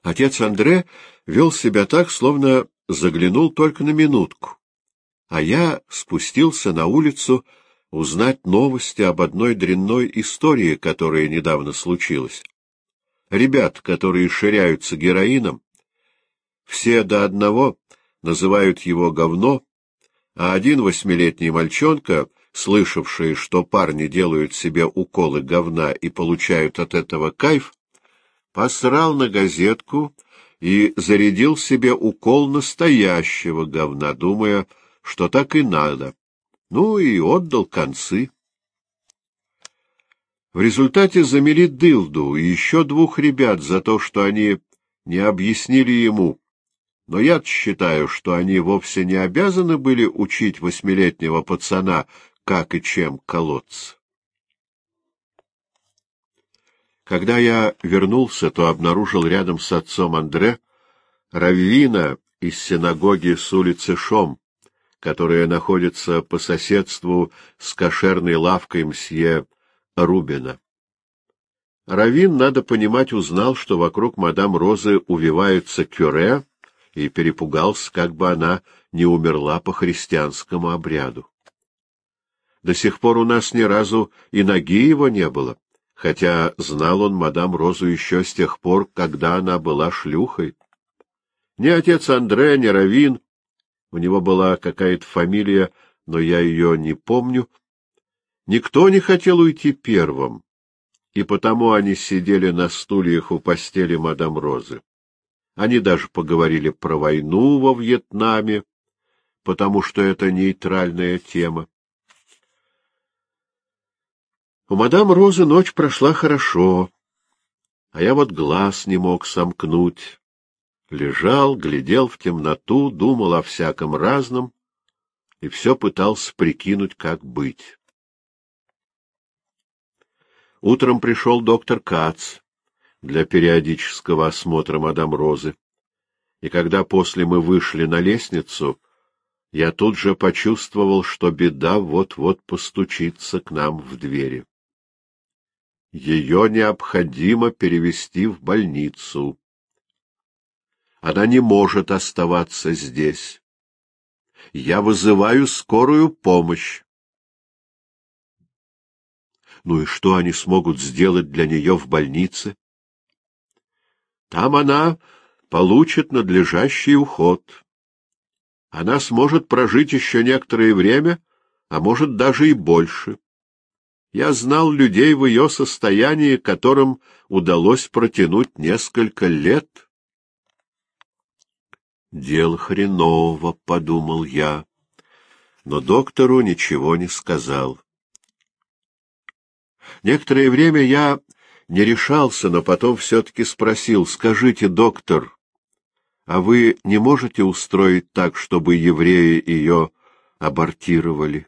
Отец Андре вел себя так, словно заглянул только на минутку, а я спустился на улицу узнать новости об одной дрянной истории, которая недавно случилась. Ребят, которые ширяются героином, все до одного называют его говно, а один 8-летний мальчонка, слышавший, что парни делают себе уколы говна и получают от этого кайф, посрал на газетку и зарядил себе укол настоящего говна, думая, что так и надо. Ну и отдал концы. В результате замели дылду и еще 2 ребят за то, что они не объяснили ему. Но я считаю, что они вовсе не обязаны были учить 8-летнего пацана, как и чем колоться. Когда я вернулся, то обнаружил рядом с отцом Андре раввина из синагоги с улицы Шом, которая находится по соседству с кошерной лавкой мсье Рубина. Раввин, надо понимать, узнал, что вокруг мадам Розы увивается кюре, и перепугался, как бы она не умерла по христианскому обряду. До сих пор у нас ни разу и ноги его не было, хотя знал он мадам Розу еще с тех пор, когда она была шлюхой. Ни отец Андре, ни раввин, у него была какая-то фамилия, но я ее не помню, никто не хотел уйти первым, и потому они сидели на стульях у постели мадам Розы. Они даже поговорили про войну во Вьетнаме, потому что это нейтральная тема. У мадам Розы ночь прошла хорошо, а я вот глаз не мог сомкнуть. Лежал, глядел в темноту, думал о всяком разном и все пытался прикинуть, как быть. Утром пришел доктор Кац для периодического осмотра мадам Розы, и когда после мы вышли на лестницу, я тут же почувствовал, что беда вот-вот постучится к нам в двери. Ее необходимо перевести в больницу. Она не может оставаться здесь. Я вызываю скорую помощь. Ну и что они смогут сделать для нее в больнице? Там она получит надлежащий уход. Она сможет прожить еще некоторое время, а может даже и больше. Я знал людей в ее состоянии, которым удалось протянуть несколько лет. «Дело хреново», — подумал я, но доктору ничего не сказал. Некоторое время я не решался, но потом все-таки спросил: «Скажите, доктор, а вы не можете устроить так, чтобы евреи ее абортировали?»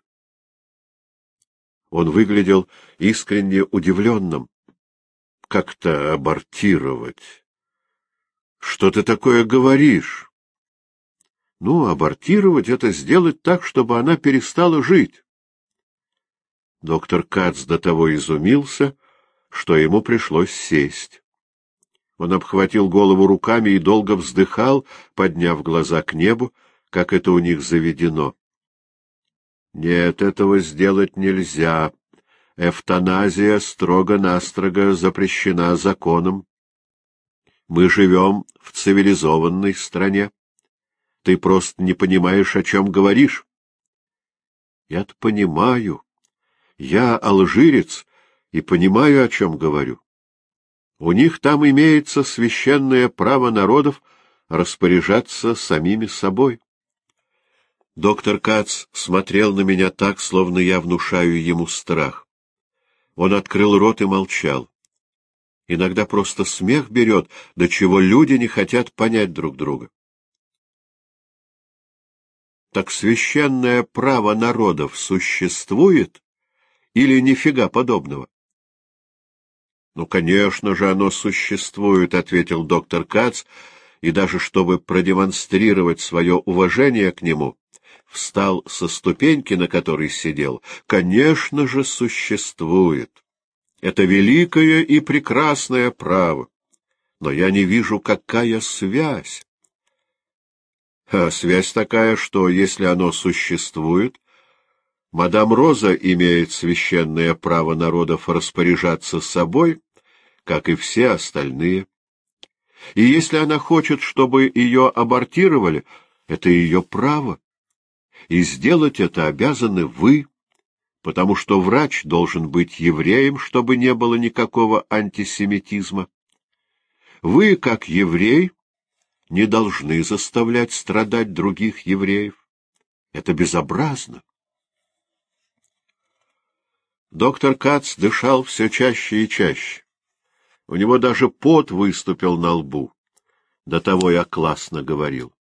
Он выглядел искренне удивленным. «Как-то абортировать? Что ты такое говоришь?» «Ну, абортировать — это сделать так, чтобы она перестала жить». Доктор Кац до того изумился, что ему пришлось сесть. Он обхватил голову руками и долго вздыхал, подняв глаза к небу, как это у них заведено. «Нет, этого сделать нельзя. Эвтаназия строго-настрого запрещена законом. Мы живем в цивилизованной стране. Ты просто не понимаешь, о чем говоришь». «Я-то понимаю. Я алжирец и понимаю, о чем говорю. У них там имеется священное право народов распоряжаться самими собой». Доктор Кац смотрел на меня так, словно я внушаю ему страх. Он открыл рот и молчал. Иногда просто смех берет, до чего люди не хотят понять друг друга. Так священное право народов существует или нифига подобного? «Ну, конечно же, оно существует», — ответил доктор Кац, и даже чтобы продемонстрировать свое уважение к нему, встал со ступеньки, на которой сидел. «Конечно же, существует. Это великое и прекрасное право. но я не вижу, какая связь. А связь такая, что, если оно существует, мадам Роза имеет священное право народов распоряжаться собой, как и все остальные. И если она хочет, чтобы ее абортировали, это ее право. И сделать это обязаны вы, потому что врач должен быть евреем, чтобы не было никакого антисемитизма. Вы, как еврей, не должны заставлять страдать других евреев. Это безобразно. Доктор Кац дышал все чаще и чаще. У него даже пот выступил на лбу. До того я классно говорил.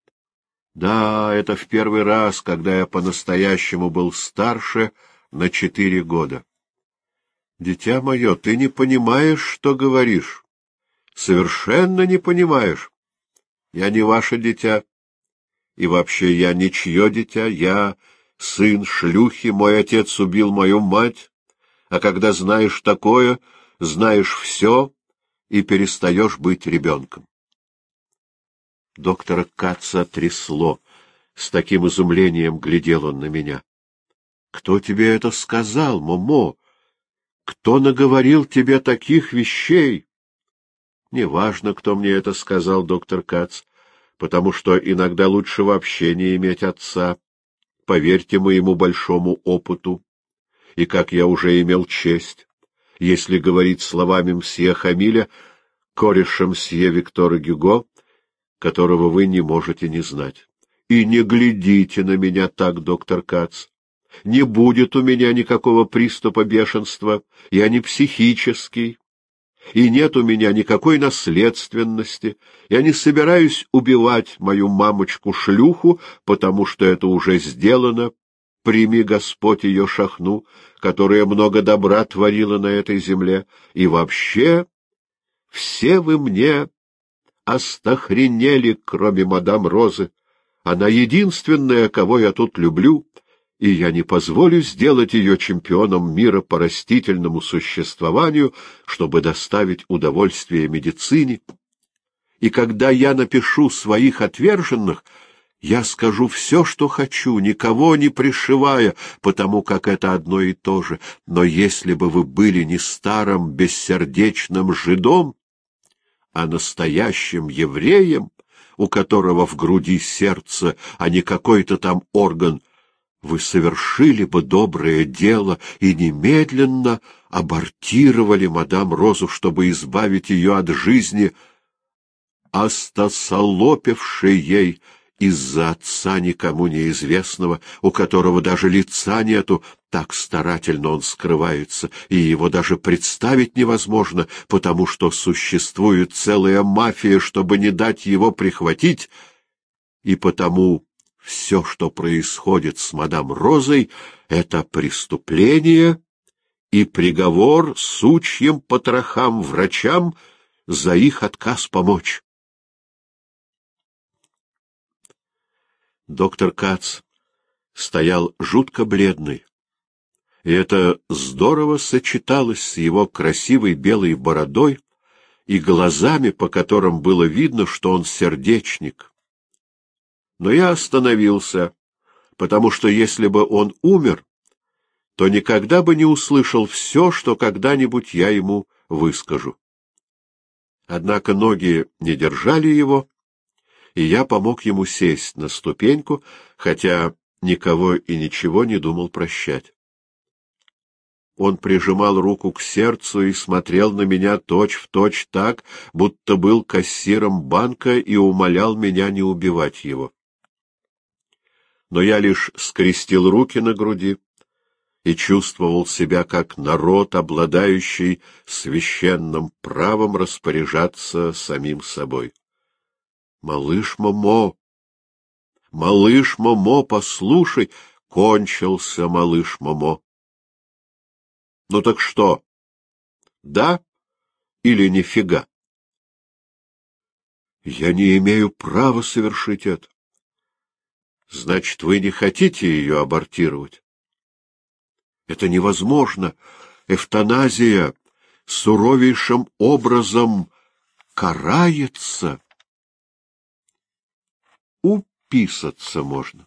Да, это в первый раз, когда я по-настоящему был старше на 4 года. Дитя мое, ты не понимаешь, что говоришь. Совершенно не понимаешь. Я не ваше дитя. И вообще я ничье дитя. Я сын шлюхи, мой отец убил мою мать. А когда знаешь такое, знаешь все и перестаешь быть ребенком. Доктора Каца трясло. С таким изумлением глядел он на меня. — Кто тебе это сказал, Момо? Кто наговорил тебе таких вещей? — Неважно, кто мне это сказал, доктор Кац, потому что иногда лучше вообще не иметь отца. Поверьте моему большому опыту. И как я уже имел честь, если говорить словами мсье Хамиля, кореша мсье Виктора Гюго, которого вы не можете не знать. И не глядите на меня так, доктор Кац. Не будет у меня никакого приступа бешенства, я не психический, и нет у меня никакой наследственности. Я не собираюсь убивать мою мамочку-шлюху, потому что это уже сделано. Прими, Господь, ее шахну, которая много добра творила на этой земле. И вообще, все вы мне остохренели, кроме мадам Розы. Она единственная, кого я тут люблю, и я не позволю сделать ее чемпионом мира по растительному существованию, чтобы доставить удовольствие медицине. И когда я напишу своих отверженных, я скажу все, что хочу, никого не пришивая, потому как это одно и то же. Но если бы вы были не старым бессердечным жидом, а настоящим евреем, у которого в груди сердце, а не какой-то там орган, вы совершили бы доброе дело и немедленно абортировали мадам Розу, чтобы избавить ее от жизни, остосолопившей ей из-за отца никому неизвестного, у которого даже лица нету, так старательно он скрывается, и его даже представить невозможно, потому что существует целая мафия, чтобы не дать его прихватить, и потому все, что происходит с мадам Розой, — это преступление и приговор сучьим потрохам врачам за их отказ помочь. Доктор Кац стоял жутко бледный, и это здорово сочеталось с его красивой белой бородой и глазами, по которым было видно, что он сердечник. Но я остановился, потому что если бы он умер, то никогда бы не услышал все, что когда-нибудь я ему выскажу. Однако ноги не держали его, и я помог ему сесть на ступеньку, хотя никого и ничего не думал прощать. Он прижимал руку к сердцу и смотрел на меня точь-в-точь так, будто был кассиром банка и умолял меня не убивать его. Но я лишь скрестил руки на груди и чувствовал себя как народ, обладающий священным правом распоряжаться самим собой. «Малыш Момо! Малыш Момо, послушай!» Кончился малыш Момо. «Ну так что, да или нифига?» «Я не имею права совершить это». «Значит, вы не хотите ее абортировать?» «Это невозможно. Эвтаназия суровейшим образом карается. Уписаться можно.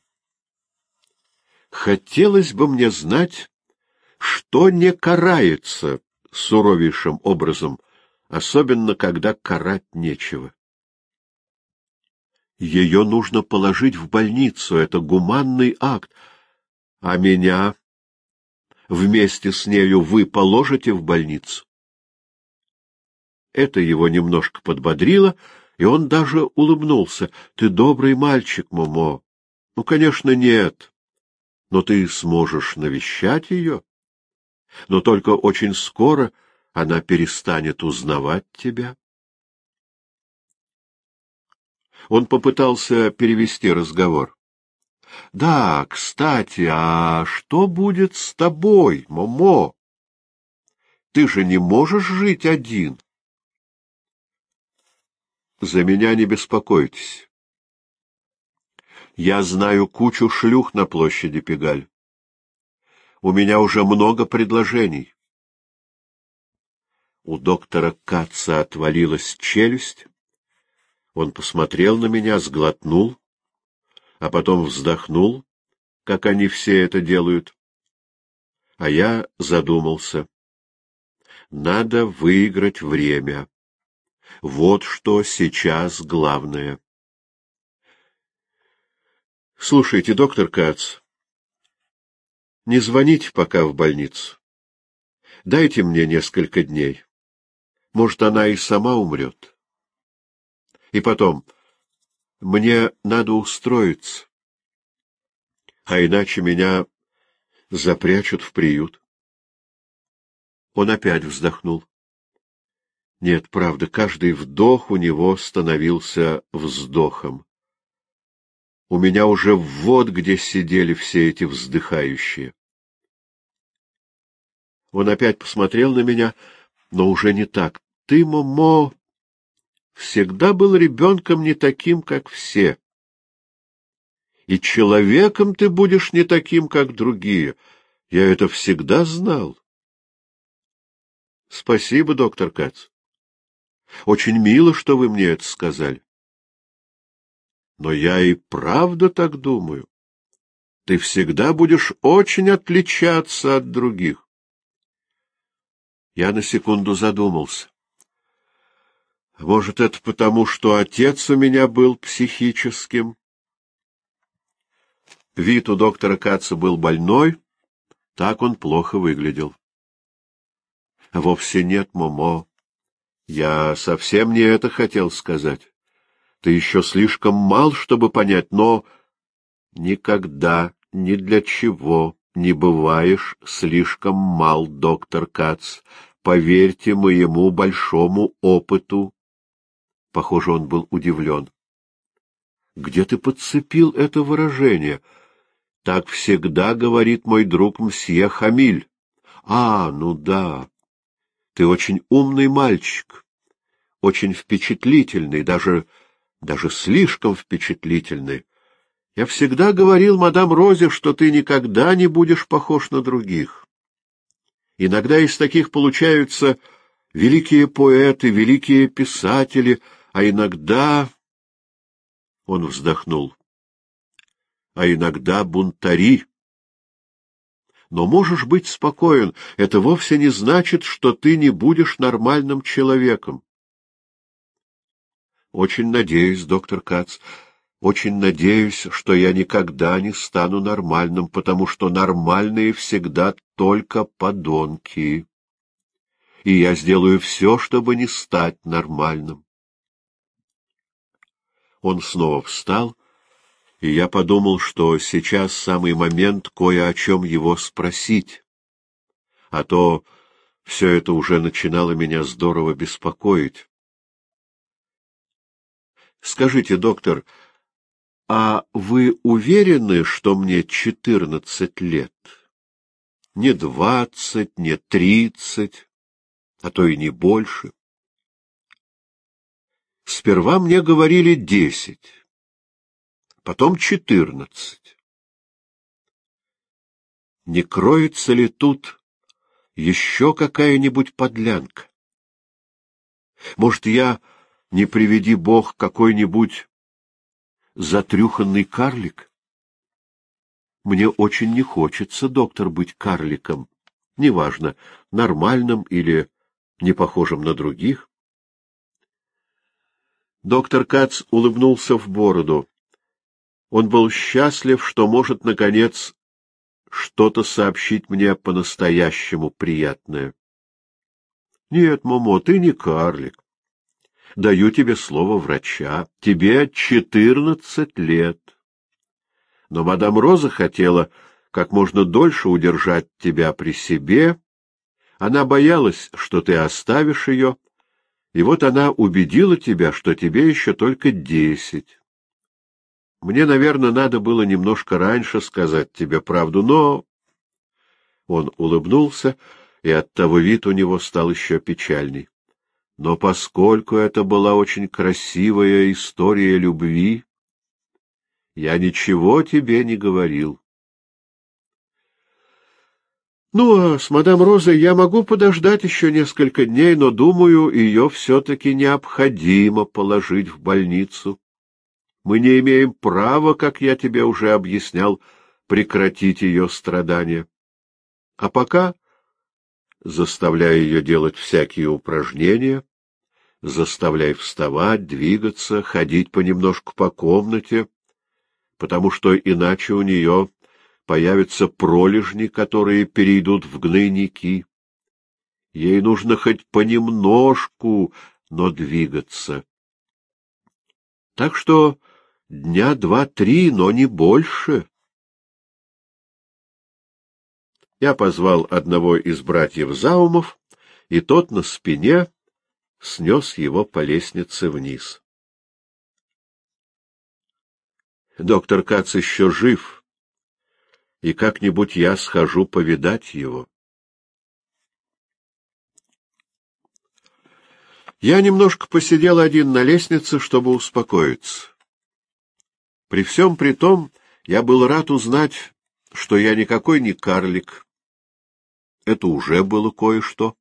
Хотелось бы мне знать, что не карается суровейшим образом, особенно когда карать нечего. Ее нужно положить в больницу, это гуманный акт, а меня вместе с нею вы положите в больницу. Это его немножко подбодрило, и он даже улыбнулся. — Ты добрый мальчик, Момо. — Ну, конечно, нет. Но ты сможешь навещать ее. Но только очень скоро она перестанет узнавать тебя. Он попытался перевести разговор. — Да, кстати, а что будет с тобой, Момо? Ты же не можешь жить один. — За меня не беспокойтесь. Я знаю кучу шлюх на площади Пегаль. У меня уже много предложений. У доктора Катца отвалилась челюсть. Он посмотрел на меня, сглотнул, а потом вздохнул, как они все это делают. А я задумался. Надо выиграть время. Вот что сейчас главное. Слушайте, доктор Кац, не звоните пока в больницу. Дайте мне несколько дней. Может, она и сама умрет. И потом, мне надо устроиться, а иначе меня запрячут в приют. Он опять вздохнул. Нет, правда, каждый вдох у него становился вздохом. У меня уже вот где сидели все эти вздыхающие. Он опять посмотрел на меня, но уже не так. Ты, Момо, всегда был ребенком не таким, как все. И человеком ты будешь не таким, как другие. Я это всегда знал. Спасибо, доктор Кац. Очень мило, что вы мне это сказали. Но я и правда так думаю. Ты всегда будешь очень отличаться от других. Я на секунду задумался. Может, это потому, что отец у меня был психическим? Вид у доктора Катца был больной, так он плохо выглядел. Вовсе нет, Момо. Я совсем не это хотел сказать. Ты еще слишком мал, чтобы понять, но никогда, ни для чего не бываешь слишком мал, доктор Кац. Поверьте моему большому опыту. Похоже, он был удивлен. Где ты подцепил это выражение? Так всегда говорит мой друг мсье Хамиль. Ну да. Ты очень умный мальчик, очень впечатлительный, даже слишком впечатлительный. Я всегда говорил мадам Розе, что ты никогда не будешь похож на других. Иногда из таких получаются великие поэты, великие писатели, а иногда... Он вздохнул. А иногда бунтари. Но можешь быть спокоен, это вовсе не значит, что ты не будешь нормальным человеком. Очень надеюсь, доктор Кац, очень надеюсь, что я никогда не стану нормальным, потому что нормальные всегда только подонки. И я сделаю все, чтобы не стать нормальным. Он снова встал, и я подумал, что сейчас самый момент кое о чем его спросить, а то все это уже начинало меня здорово беспокоить. Скажите, доктор, а вы уверены, что мне 14 лет? Не 20, не 30, а то и не больше. Сперва мне говорили 10, потом 14. Не кроется ли тут еще какая-нибудь подлянка? Может, я не приведи Бог какой-нибудь затрюханный карлик? Мне очень не хочется, доктор, быть карликом, неважно, нормальным или не похожим на других. Доктор Кац улыбнулся в бороду. Он был счастлив, что может, наконец, что-то сообщить мне по-настоящему приятное. — Нет, Момо, ты не карлик. Даю тебе слово врача. Тебе 14 лет. Но мадам Роза хотела как можно дольше удержать тебя при себе. Она боялась, что ты оставишь ее, и вот она убедила тебя, что тебе еще только 10. Мне, наверное, надо было немножко раньше сказать тебе правду, но... Он улыбнулся, и оттого вид у него стал еще печальней. Но поскольку это была очень красивая история любви, я ничего тебе не говорил. Ну, а с мадам Розой я могу подождать еще несколько дней, но, думаю, ее все-таки необходимо положить в больницу. Мы не имеем права, как я тебе уже объяснял, прекратить ее страдания. А пока заставляй ее делать всякие упражнения, заставляй вставать, двигаться, ходить понемножку по комнате, потому что иначе у нее появятся пролежни, которые перейдут в гнойники. Ей нужно хоть понемножку, но двигаться. Так что дня 2-3, но не больше. Я позвал одного из братьев Заумов, и тот на спине снес его по лестнице вниз. Доктор Кац еще жив, и как-нибудь я схожу повидать его. Я немножко посидел один на лестнице, чтобы успокоиться. При всем при том, я был рад узнать, что я никакой не карлик. Это уже было кое-что.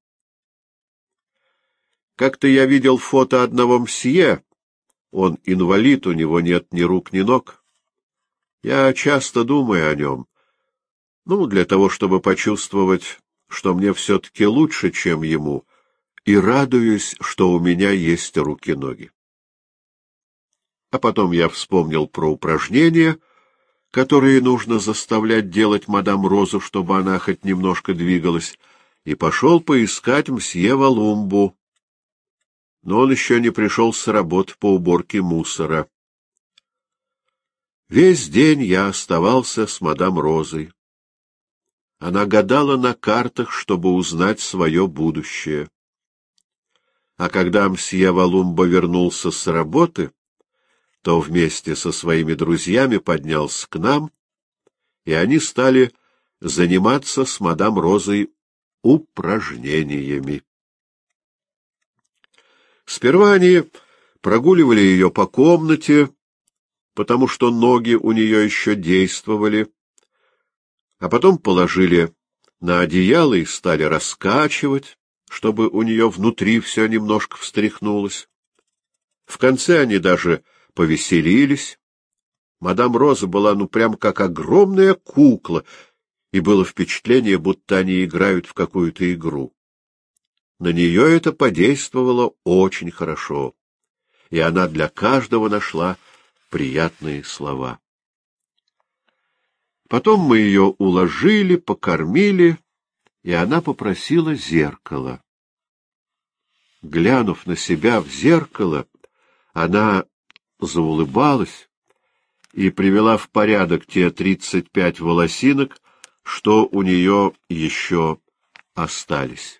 Как-то я видел фото одного мсье. Он инвалид, у него нет ни рук, ни ног. Я часто думаю о нем. Для того, чтобы почувствовать, что мне все-таки лучше, чем ему, и радуюсь, что у меня есть руки-ноги. А потом я вспомнил про упражнения, которые нужно заставлять делать мадам Розу, чтобы она хоть немножко двигалась, и пошел поискать мсье Валумбу. Но он еще не пришел с работы по уборке мусора. Весь день я оставался с мадам Розой. Она гадала на картах, чтобы узнать свое будущее. А когда мсье Валумба вернулся с работы, то вместе со своими друзьями поднялся к нам, и они стали заниматься с мадам Розой упражнениями. Сперва они прогуливали ее по комнате, потому что ноги у нее еще действовали, а потом положили на одеяло и стали раскачивать, чтобы у нее внутри все немножко встряхнулось. В конце они даже повеселились. Мадам Роза была прям как огромная кукла, и было впечатление, будто они играют в какую-то игру. На нее это подействовало очень хорошо, и она для каждого нашла приятные слова. Потом мы ее уложили, покормили, и она попросила зеркало. Глянув на себя в зеркало, она заулыбалась и привела в порядок те 35 волосинок, что у нее еще остались.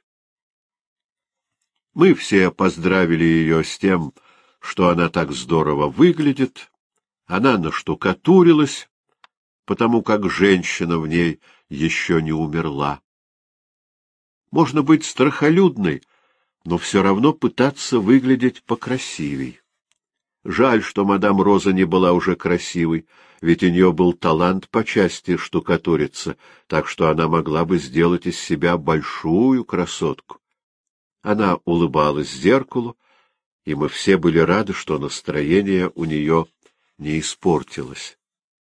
Мы все поздравили ее с тем, что она так здорово выглядит. Она наштукатурилась, потому как женщина в ней еще не умерла. Можно быть страхолюдной, но все равно пытаться выглядеть покрасивей. Жаль, что мадам Роза не была уже красивой, ведь у нее был талант по части штукатуриться, так что она могла бы сделать из себя большую красотку. Она улыбалась зеркалу и мы все были рады, что настроение у нее не испортилось.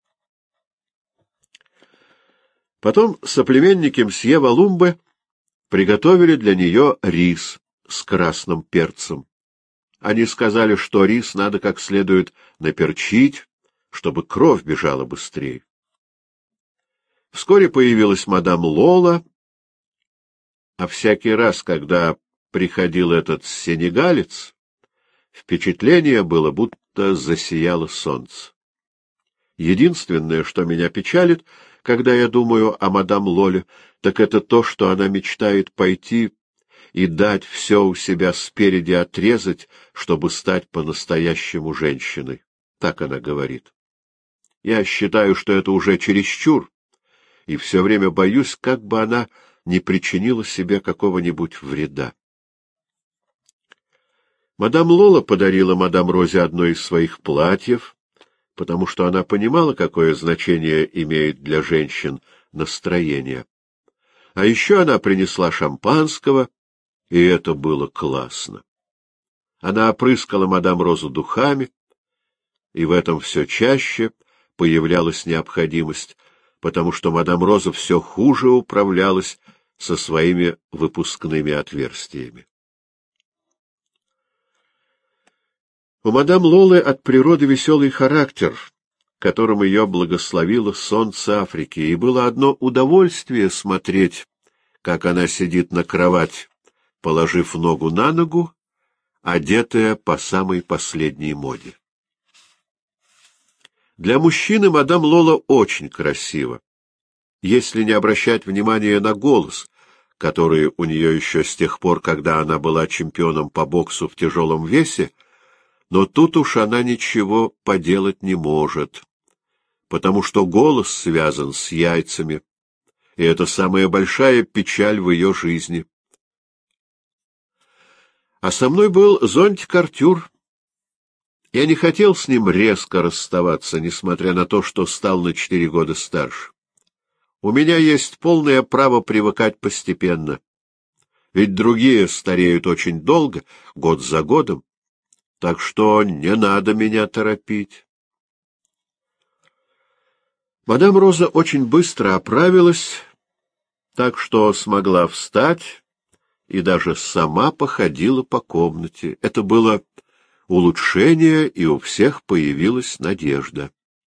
Потом соплеменники мсье Валумбы приготовили для нее рис с красным перцем. Они сказали, что рис надо как следует наперчить, чтобы кровь бежала быстрее. Вскоре появилась мадам Лола, а всякий раз, когда приходил этот сенегалец, впечатление было, будто засияло солнце. Единственное, что меня печалит, когда я думаю о мадам Лоле, так это то, что она мечтает пойти и дать все у себя спереди отрезать, чтобы стать по-настоящему женщиной. Так она говорит. Я считаю, что это уже чересчур, и все время боюсь, как бы она не причинила себе какого-нибудь вреда. Мадам Лола подарила мадам Розе одно из своих платьев, потому что она понимала, какое значение имеет для женщин настроение. А еще она принесла шампанского, и это было классно. Она опрыскала мадам Розу духами, и в этом все чаще появлялась необходимость, потому что мадам Роза все хуже управлялась со своими выпускными отверстиями. У мадам Лолы от природы веселый характер, которым ее благословило солнце Африки, и было одно удовольствие смотреть, как она сидит на кровати, положив ногу на ногу, одетая по самой последней моде. Для мужчины мадам Лола очень красива, если не обращать внимания на голос, который у нее еще с тех пор, когда она была чемпионом по боксу в тяжелом весе, но тут уж она ничего поделать не может, потому что голос связан с яйцами, и это самая большая печаль в ее жизни. А со мной был зонтик Артюр. Я не хотел с ним резко расставаться, несмотря на то, что стал на 4 года старше. У меня есть полное право привыкать постепенно, ведь другие стареют очень долго, год за годом, так что не надо меня торопить. Мадам Роза очень быстро оправилась, так что смогла встать и даже сама походила по комнате. Это было улучшение, и у всех появилась надежда.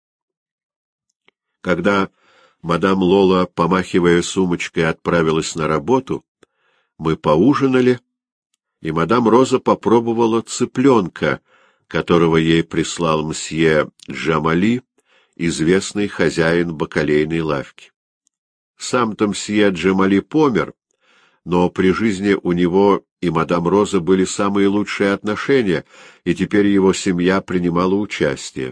Когда мадам Лола, помахивая сумочкой, отправилась на работу, мы поужинали, и мадам Роза попробовала цыпленка, которого ей прислал мсье Джамали, известный хозяин бакалейной лавки. Сам-то мсье Джамали помер, но при жизни у него и мадам Роза были самые лучшие отношения, и теперь его семья принимала участие.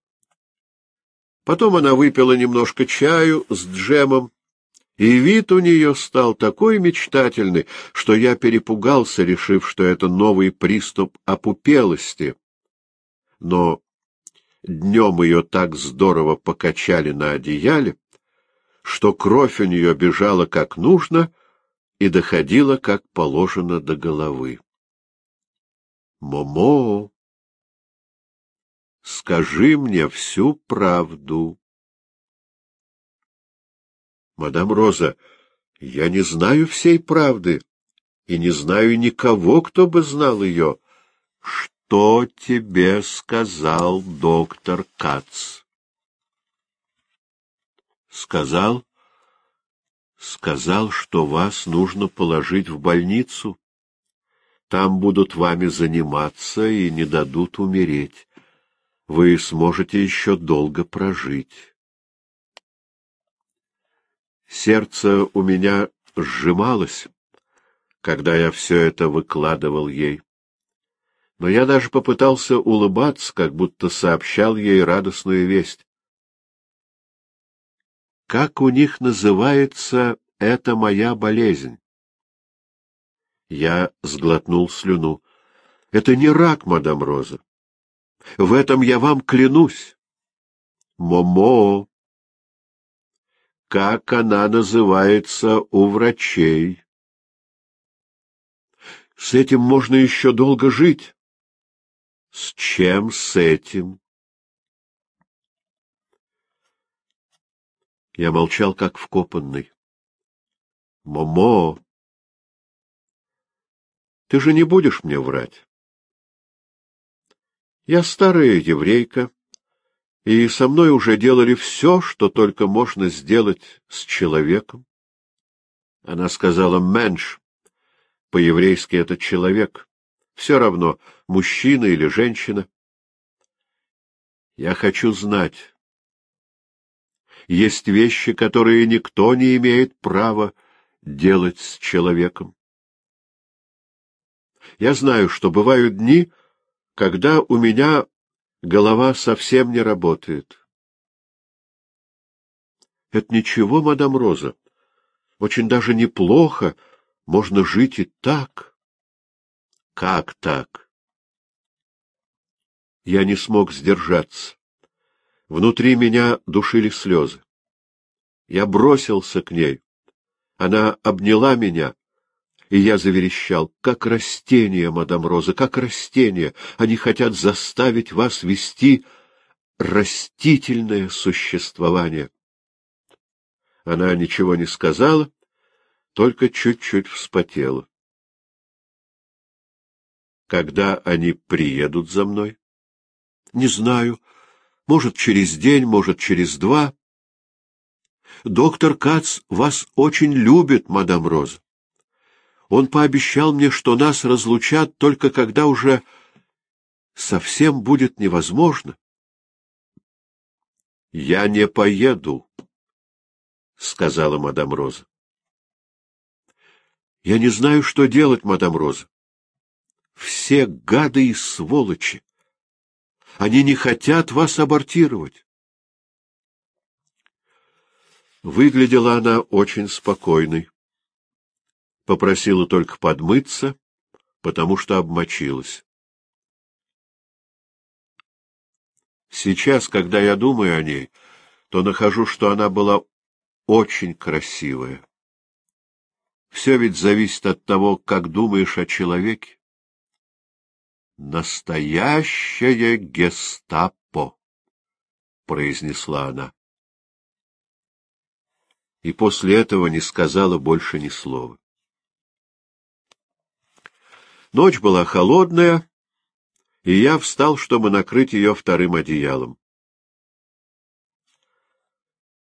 Потом она выпила немножко чаю с джемом, и вид у нее стал такой мечтательный, что я перепугался, решив, что это новый приступ опупелости. Но днем ее так здорово покачали на одеяле, что кровь у нее бежала как нужно и доходила как положено до головы. «Момо, скажи мне всю правду». «Мадам Роза, я не знаю всей правды и не знаю никого, кто бы знал ее. Что тебе сказал доктор Кац?» «Сказал, что вас нужно положить в больницу. Там будут вами заниматься и не дадут умереть. Вы сможете еще долго прожить». Сердце у меня сжималось, когда я все это выкладывал ей. Но я даже попытался улыбаться, как будто сообщал ей радостную весть. «Как у них называется эта моя болезнь?» Я сглотнул слюну. «Это не рак, мадам Роза. В этом я вам клянусь. Момо, как она называется у врачей?» «С этим можно еще долго жить. С чем с этим? Я молчал, как вкопанный. Момо, ты же не будешь мне врать? Я старая еврейка, и со мной уже делали все, что только можно сделать с человеком. Она сказала «менш», по-еврейски это человек, все равно, мужчина или женщина. Я хочу знать. Есть вещи, которые никто не имеет права делать с человеком. Я знаю, что бывают дни, когда у меня голова совсем не работает. Это ничего, мадам Роза. Очень даже неплохо. Можно жить и так. Как так? Я не смог сдержаться. Внутри меня душили слезы. Я бросился к ней. Она обняла меня, и я заверещал: как растение, мадам Роза, как растение. Они хотят заставить вас вести растительное существование. Она ничего не сказала, только чуть-чуть вспотела. Когда они приедут за мной? Не знаю. Может, через день, может, через два. Доктор Кац вас очень любит, мадам Роза. Он пообещал мне, что нас разлучат только когда уже совсем будет невозможно. — Я не поеду, — сказала мадам Роза. — Я не знаю, что делать, мадам Роза. Все гады и сволочи. Они не хотят вас абортировать. Выглядела она очень спокойной. Попросила только подмыться, потому что обмочилась. Сейчас, когда я думаю о ней, то нахожу, что она была очень красивая. Все ведь зависит от того, как думаешь о человеке. «Настоящее гестапо», — произнесла она. И после этого не сказала больше ни слова. Ночь была холодная, и я встал, чтобы накрыть ее вторым одеялом.